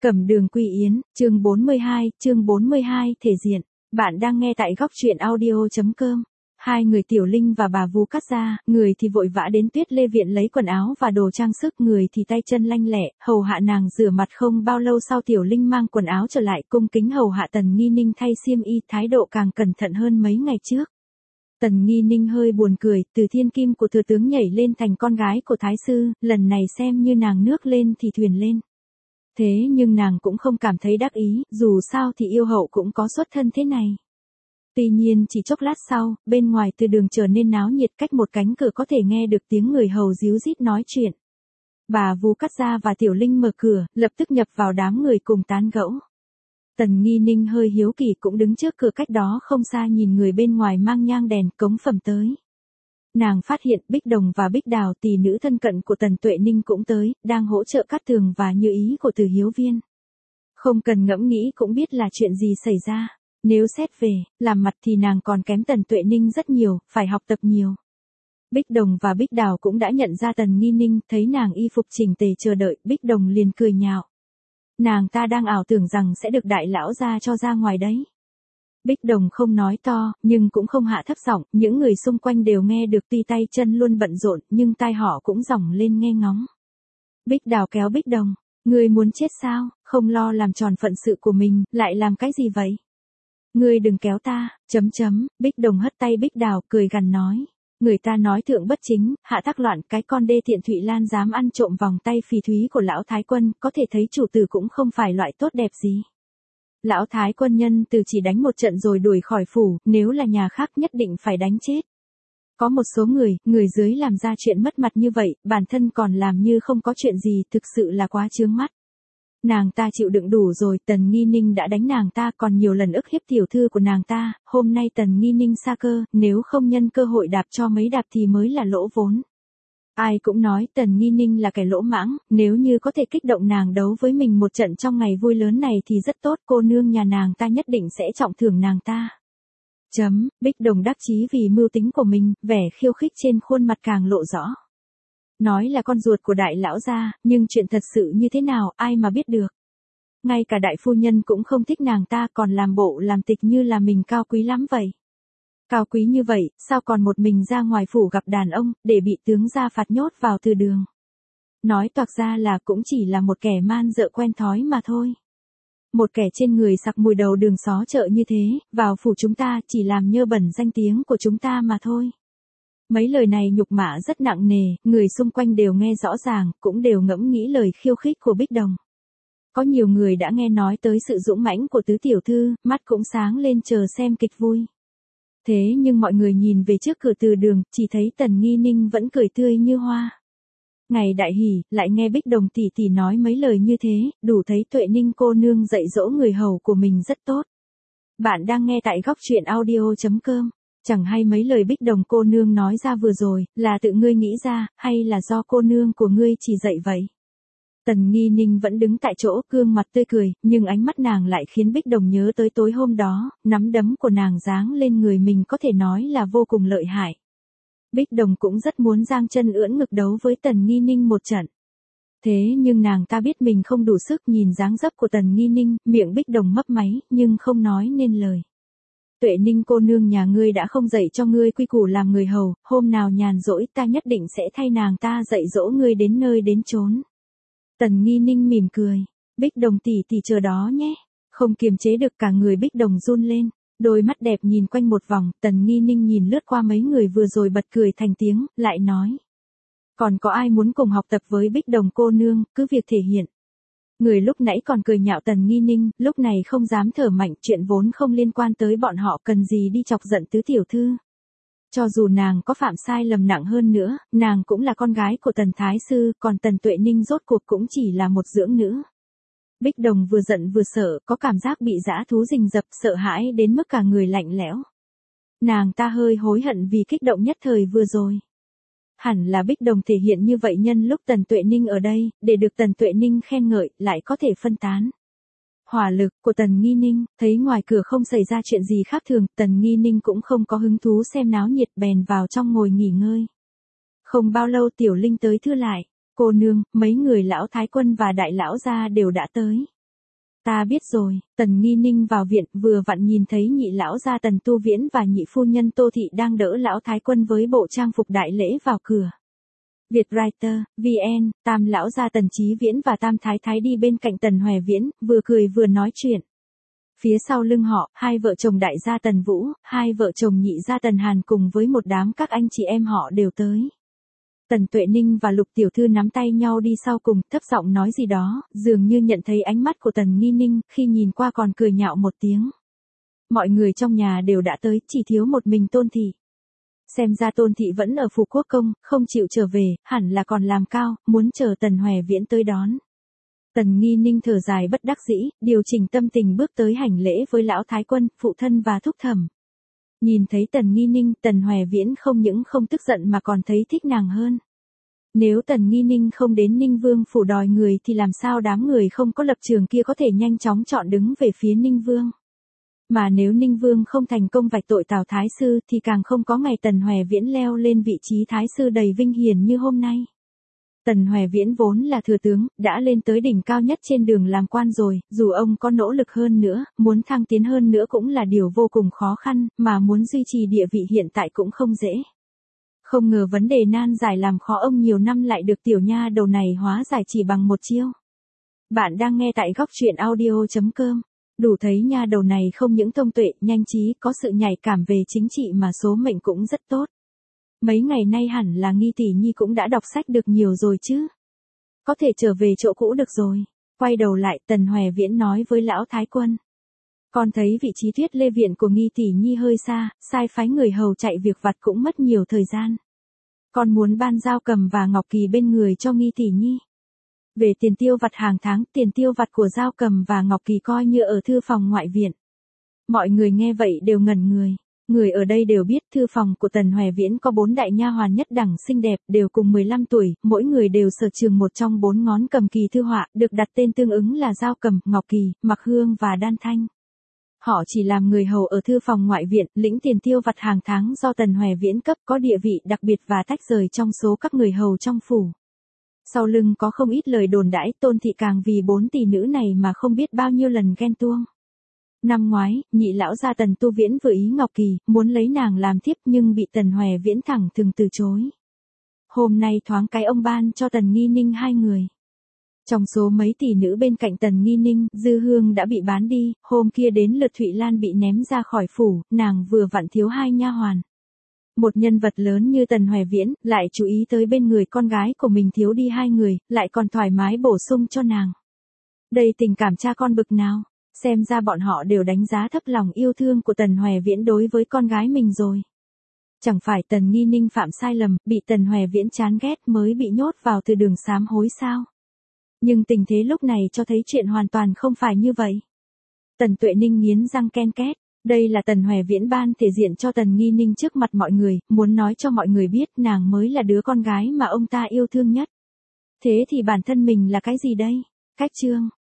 Cẩm Đường Quy Yến, chương 42, thể diện. Bạn đang nghe tại góc truyện audio.com. Hai người Tiểu Linh và bà Vú Cát Gia, người thì vội vã đến Tuyết Lê Viện lấy quần áo và đồ trang sức, người thì tay chân lanh lẹ, hầu hạ nàng rửa mặt. Không bao lâu sau Tiểu Linh mang quần áo trở lại cung kính hầu hạ Tần Nghi Ninh thay xiêm y, thái độ càng cẩn thận hơn mấy ngày trước. Tần Nghi Ninh hơi buồn cười, từ thiên kim của thừa tướng nhảy lên thành con gái của thái sư, lần này xem như nàng nước lên thì thuyền lên. Thế nhưng nàng cũng không cảm thấy đắc ý, dù sao thì yêu hậu cũng có xuất thân thế này. Tuy nhiên chỉ chốc lát sau, bên ngoài từ đường trở nên náo nhiệt, cách một cánh cửa có thể nghe được tiếng người hầu ríu rít nói chuyện. Bà Vú Cát Gia và Tiểu Linh mở cửa, lập tức nhập vào đám người cùng tán gẫu. Tần Nghi Ninh hơi hiếu kỳ cũng đứng trước cửa cách đó không xa nhìn người bên ngoài mang nhang đèn cống phẩm tới. Nàng phát hiện Bích Đồng và Bích Đào, tỷ nữ thân cận của Tần Tuệ Ninh cũng tới, đang hỗ trợ Cát Tường và như ý của Từ Hiếu Viên. Không cần ngẫm nghĩ cũng biết là chuyện gì xảy ra. Nếu xét về, làm mặt thì nàng còn kém Tần Tuệ Ninh rất nhiều, phải học tập nhiều. Bích Đồng và Bích Đào cũng đã nhận ra Tần Nghi Ninh, thấy nàng y phục chỉnh tề chờ đợi, Bích Đồng liền cười nhạo. Nàng ta đang ảo tưởng rằng sẽ được đại lão gia cho ra ngoài đấy. Bích Đồng không nói to, nhưng cũng không hạ thấp giọng, những người xung quanh đều nghe được, tuy tay chân luôn bận rộn, nhưng tai họ cũng dòng lên nghe ngóng. Bích Đào kéo Bích Đồng, ngươi muốn chết sao, không lo làm tròn phận sự của mình, lại làm cái gì vậy? Ngươi đừng kéo ta, Bích Đồng hất tay Bích Đào, cười gằn nói. Người ta nói thượng bất chính, hạ thác loạn, cái con đê tiện Thụy Lan dám ăn trộm vòng tay phỉ thúy của lão thái quân, có thể thấy chủ tử cũng không phải loại tốt đẹp gì. Lão thái quân nhân từ chỉ đánh một trận rồi đuổi khỏi phủ, nếu là nhà khác nhất định phải đánh chết. Có một số người dưới làm ra chuyện mất mặt như vậy, bản thân còn làm như không có chuyện gì, thực sự là quá chướng mắt. Nàng ta chịu đựng đủ rồi, Tần Nghi Ninh đã đánh nàng ta, còn nhiều lần ức hiếp tiểu thư của nàng ta, hôm nay Tần Nghi Ninh sa cơ, nếu không nhân cơ hội đạp cho mấy đạp thì mới là lỗ vốn. Ai cũng nói Tần Nghi Ninh là kẻ lỗ mãng, nếu như có thể kích động nàng đấu với mình một trận trong ngày vui lớn này thì rất tốt, cô nương nhà nàng ta nhất định sẽ trọng thưởng nàng ta. Bích Đồng đắc chí vì mưu tính của mình, vẻ khiêu khích trên khuôn mặt càng lộ rõ. Nói là con ruột của đại lão gia, nhưng chuyện thật sự như thế nào, ai mà biết được. Ngay cả đại phu nhân cũng không thích nàng ta, còn làm bộ làm tịch như là mình cao quý lắm vậy. Cao quý như vậy, sao còn một mình ra ngoài phủ gặp đàn ông, để bị tướng gia phạt nhốt vào từ đường. Nói toạc ra là cũng chỉ là một kẻ man dợ quen thói mà thôi. Một kẻ trên người sặc mùi đầu đường xó chợ như thế, vào phủ chúng ta chỉ làm nhơ bẩn danh tiếng của chúng ta mà thôi. Mấy lời này nhục mạ rất nặng nề, người xung quanh đều nghe rõ ràng, cũng đều ngẫm nghĩ lời khiêu khích của Bích Đồng. Có nhiều người đã nghe nói tới sự dũng mãnh của tứ tiểu thư, mắt cũng sáng lên chờ xem kịch vui. Thế nhưng mọi người nhìn về trước cửa từ đường, chỉ thấy Tần Nghi Ninh vẫn cười tươi như hoa. Ngày đại hỉ, lại nghe Bích Đồng tỷ tỷ nói mấy lời như thế, đủ thấy Tuệ Ninh cô nương dạy dỗ người hầu của mình rất tốt. Bạn đang nghe tại góc truyện audio.com. Chẳng hay mấy lời Bích Đồng cô nương nói ra vừa rồi, là tự ngươi nghĩ ra, hay là do cô nương của ngươi chỉ dạy vậy? Tần Nghi Ninh vẫn đứng tại chỗ, gương mặt tươi cười, nhưng ánh mắt nàng lại khiến Bích Đồng nhớ tới tối hôm đó, nắm đấm của nàng giáng lên người mình có thể nói là vô cùng lợi hại. Bích Đồng cũng rất muốn giang chân ưỡn ngực đấu với Tần Nghi Ninh một trận. Thế nhưng nàng ta biết mình không đủ sức, nhìn dáng dấp của Tần Nghi Ninh, miệng Bích Đồng mấp máy, nhưng không nói nên lời. Tuệ Ninh cô nương nhà ngươi đã không dạy cho ngươi quy củ làm người hầu, hôm nào nhàn rỗi ta nhất định sẽ thay nàng ta dạy dỗ ngươi đến nơi đến chốn. Tần Nghi Ninh mỉm cười, Bích Đồng tỷ tỷ chờ đó nhé. Không kiềm chế được cả người Bích Đồng run lên, đôi mắt đẹp nhìn quanh một vòng, Tần Nghi Ninh nhìn lướt qua mấy người vừa rồi bật cười thành tiếng, lại nói. Còn có ai muốn cùng học tập với Bích Đồng cô nương, cứ việc thể hiện. Người lúc nãy còn cười nhạo Tần Nghi Ninh, lúc này không dám thở mạnh, chuyện vốn không liên quan tới bọn họ, cần gì đi chọc giận tứ tiểu thư. Cho dù nàng có phạm sai lầm nặng hơn nữa, nàng cũng là con gái của Tần Thái Sư, còn Tần Tuệ Ninh rốt cuộc cũng chỉ là một dưỡng nữ. Bích Đồng vừa giận vừa sợ, có cảm giác bị dã thú rình rập, sợ hãi đến mức cả người lạnh lẽo. Nàng ta hơi hối hận vì kích động nhất thời vừa rồi. Hẳn là Bích Đồng thể hiện như vậy nhân lúc Tần Tuệ Ninh ở đây, để được Tần Tuệ Ninh khen ngợi, lại có thể phân tán hỏa lực của Tần Nghi Ninh. Thấy ngoài cửa không xảy ra chuyện gì khác thường, Tần Nghi Ninh cũng không có hứng thú xem náo nhiệt, bèn vào trong ngồi nghỉ ngơi. Không bao lâu Tiểu Linh tới thưa lại, cô nương, mấy người lão thái quân và đại lão gia đều đã tới. Ta biết rồi, Tần Nghi Ninh vào viện vừa vặn nhìn thấy nhị lão gia Tần Tu Viễn và nhị phu nhân Tô Thị đang đỡ lão thái quân với bộ trang phục đại lễ vào cửa. Vietwriter, VN, tam lão gia Tần Chí Viễn và tam thái thái đi bên cạnh Tần Hoè Viễn, vừa cười vừa nói chuyện. Phía sau lưng họ, hai vợ chồng đại gia Tần Vũ, hai vợ chồng nhị gia Tần Hàn cùng với một đám các anh chị em họ đều tới. Tần Tuệ Ninh và Lục tiểu thư nắm tay nhau đi sau cùng, thấp giọng nói gì đó, dường như nhận thấy ánh mắt của Tần Nghi Ninh, khi nhìn qua còn cười nhạo một tiếng. Mọi người trong nhà đều đã tới, chỉ thiếu một mình Tôn Thị. Xem ra Tôn Thị vẫn ở Phủ Quốc Công, không chịu trở về, hẳn là còn làm cao, muốn chờ Tần Hoè Viễn tới đón. Tần Nghi Ninh thở dài bất đắc dĩ, điều chỉnh tâm tình bước tới hành lễ với lão thái quân, phụ thân và thúc thẩm. Nhìn thấy Tần Nghi Ninh, Tần Hoè Viễn không những không tức giận mà còn thấy thích nàng hơn. Nếu Tần Nghi Ninh không đến Ninh Vương phủ đòi người thì làm sao đám người không có lập trường kia có thể nhanh chóng chọn đứng về phía Ninh Vương. Mà nếu Ninh Vương không thành công vạch tội Tào Thái Sư thì càng không có ngày Tần Hoè Viễn leo lên vị trí Thái Sư đầy vinh hiển như hôm nay. Tần Hoè Viễn vốn là thừa tướng, đã lên tới đỉnh cao nhất trên đường làm quan rồi, dù ông có nỗ lực hơn nữa, muốn thăng tiến hơn nữa cũng là điều vô cùng khó khăn, mà muốn duy trì địa vị hiện tại cũng không dễ. Không ngờ vấn đề nan giải làm khó ông nhiều năm lại được tiểu nha đầu này hóa giải chỉ bằng một chiêu. Bạn đang nghe tại góc truyện audio.com. Đủ thấy nha đầu này không những thông tuệ, nhanh trí, có sự nhạy cảm về chính trị mà số mệnh cũng rất tốt. Mấy ngày nay hẳn là Nghi tỷ nhi cũng đã đọc sách được nhiều rồi chứ. Có thể trở về chỗ cũ được rồi. Quay đầu lại, Tần Hoè Viễn nói với lão thái quân. Con thấy vị trí Tuyết Lê viện của Nghi tỷ nhi hơi xa, sai phái người hầu chạy việc vặt cũng mất nhiều thời gian. Con muốn ban Dao Cầm và Ngọc Kỳ bên người cho Nghi tỷ nhi. Về tiền tiêu vặt hàng tháng, tiền tiêu vặt của Dao Cầm và Ngọc Kỳ coi như ở thư phòng ngoại viện. Mọi người nghe vậy đều ngẩn người. Người ở đây đều biết thư phòng của Tần Hoè Viễn có 4 đại nha hoàn nhất đẳng xinh đẹp, đều cùng 15 tuổi, mỗi người đều sở trường một trong 4 ngón cầm kỳ thư họa, được đặt tên tương ứng là Dao Cầm, Ngọc Kỳ, Mặc Hương và Đan Thanh. Họ chỉ làm người hầu ở thư phòng ngoại viện, lĩnh tiền tiêu vặt hàng tháng do Tần Hoè Viễn cấp, có địa vị đặc biệt và tách rời trong số các người hầu trong phủ. Sau lưng có không ít lời đồn đãi, Tôn Thị càng vì 4 tỷ nữ này mà không biết bao nhiêu lần ghen tuông. Năm ngoái, nhị lão gia Tần Tu Viễn vừa ý Ngọc Kỳ, muốn lấy nàng làm thiếp nhưng bị Tần Hoè Viễn thẳng thừng từ chối. Hôm nay thoáng cái ông ban cho Tần Nghi Ninh 2 người. Trong số mấy tỷ nữ bên cạnh Tần Nghi Ninh, Dư Hương đã bị bán đi, hôm kia đến lượt Thụy Lan bị ném ra khỏi phủ, nàng vừa vặn thiếu 2 nha hoàn. Một nhân vật lớn như Tần Hoè Viễn, lại chú ý tới bên người con gái của mình thiếu đi 2 người, lại còn thoải mái bổ sung cho nàng. Đây tình cảm cha con bực nào, xem ra bọn họ đều đánh giá thấp lòng yêu thương của Tần Hoè Viễn đối với con gái mình rồi. Chẳng phải Tần Nghi Ninh phạm sai lầm, bị Tần Hoè Viễn chán ghét mới bị nhốt vào từ đường sám hối sao? Nhưng tình thế lúc này cho thấy chuyện hoàn toàn không phải như vậy. Tần Tuệ Ninh nghiến răng ken két. Đây là Tần Hoè Viễn ban thể diện cho Tần Nghi Ninh trước mặt mọi người, muốn nói cho mọi người biết nàng mới là đứa con gái mà ông ta yêu thương nhất. Thế thì bản thân mình là cái gì đây? Cách chương.